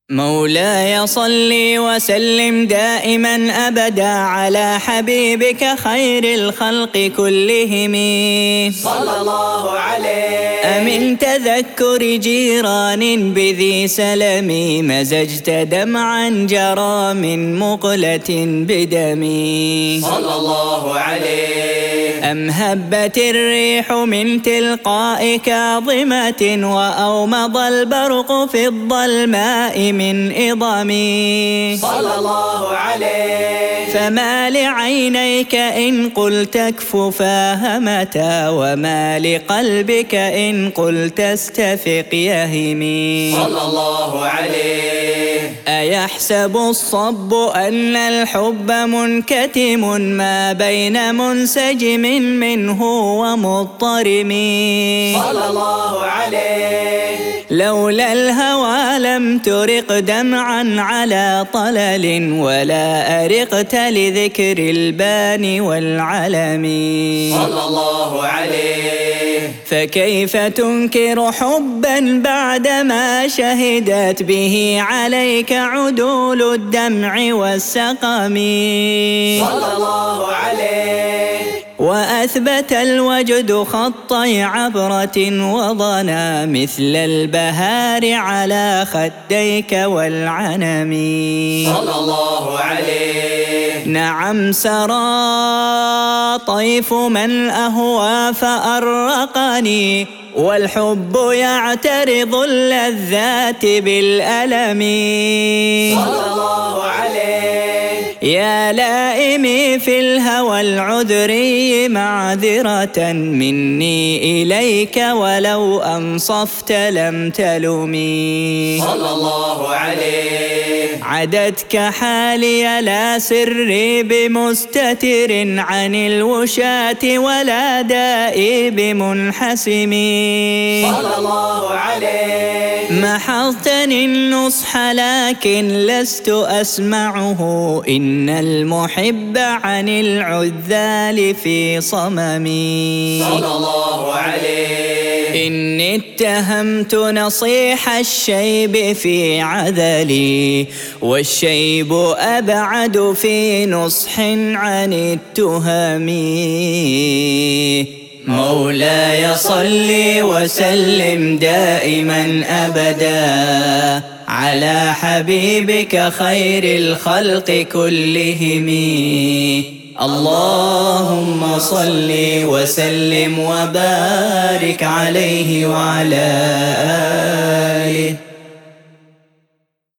مولاي صل وسلم دائما أبدا على حبيبك خير الخلق كلهم صلى الله عليه. أمن تذكر جيران بذي سلم مزجت دمعا جرى من مقلة بدمي صلى الله عليه. أم هبت الريح من تلقاء كاظمة وأومض البرق في الظلماء من إضمي صلى الله عليه. فما لعينيك إن قلت اكففاها متى وما لقلبك إن قلت استفق يهمي صلى الله عليه. أيحسب الصب أن الحب منكتم ما بين منسجم منه ومضطرم صلى الله عليه. لولا الهوى لم ترق دمعا على طلل ولا أرقت لذكر البان والعلم صلى الله عليه. فكيف تنكر حبا بعدما شهدت به عليك عدول الدمع والسقم صلى الله عليه. وأثبت الوجد خطي عبرة وضنا مثل البهار على خديك والعنم صلى الله عليه. نعم سرى طيف من أهوى فأرقني والحب يعترض اللذات بالألم صلى الله عليه. يا لائمي في الهوى العذري معذرة مني إليك ولو أنصفت لم تلمي صلى الله عليه. عدتك حالي لا سري بمستتر عن الوشاة ولا دائي بمنحسم صلى الله عليه. محضتني النصح لكن لست أسمعه إن المحب عن العذال في صممي صلى الله عليه. إني اتهمت نصيح الشيب في عذلي والشيب أبعد في نصح عن التهم مولاي صل وسلم دائما أبدا على حبيبك خير الخلق كلهم اللهم صل وسلم وبارك عليه وعلى آله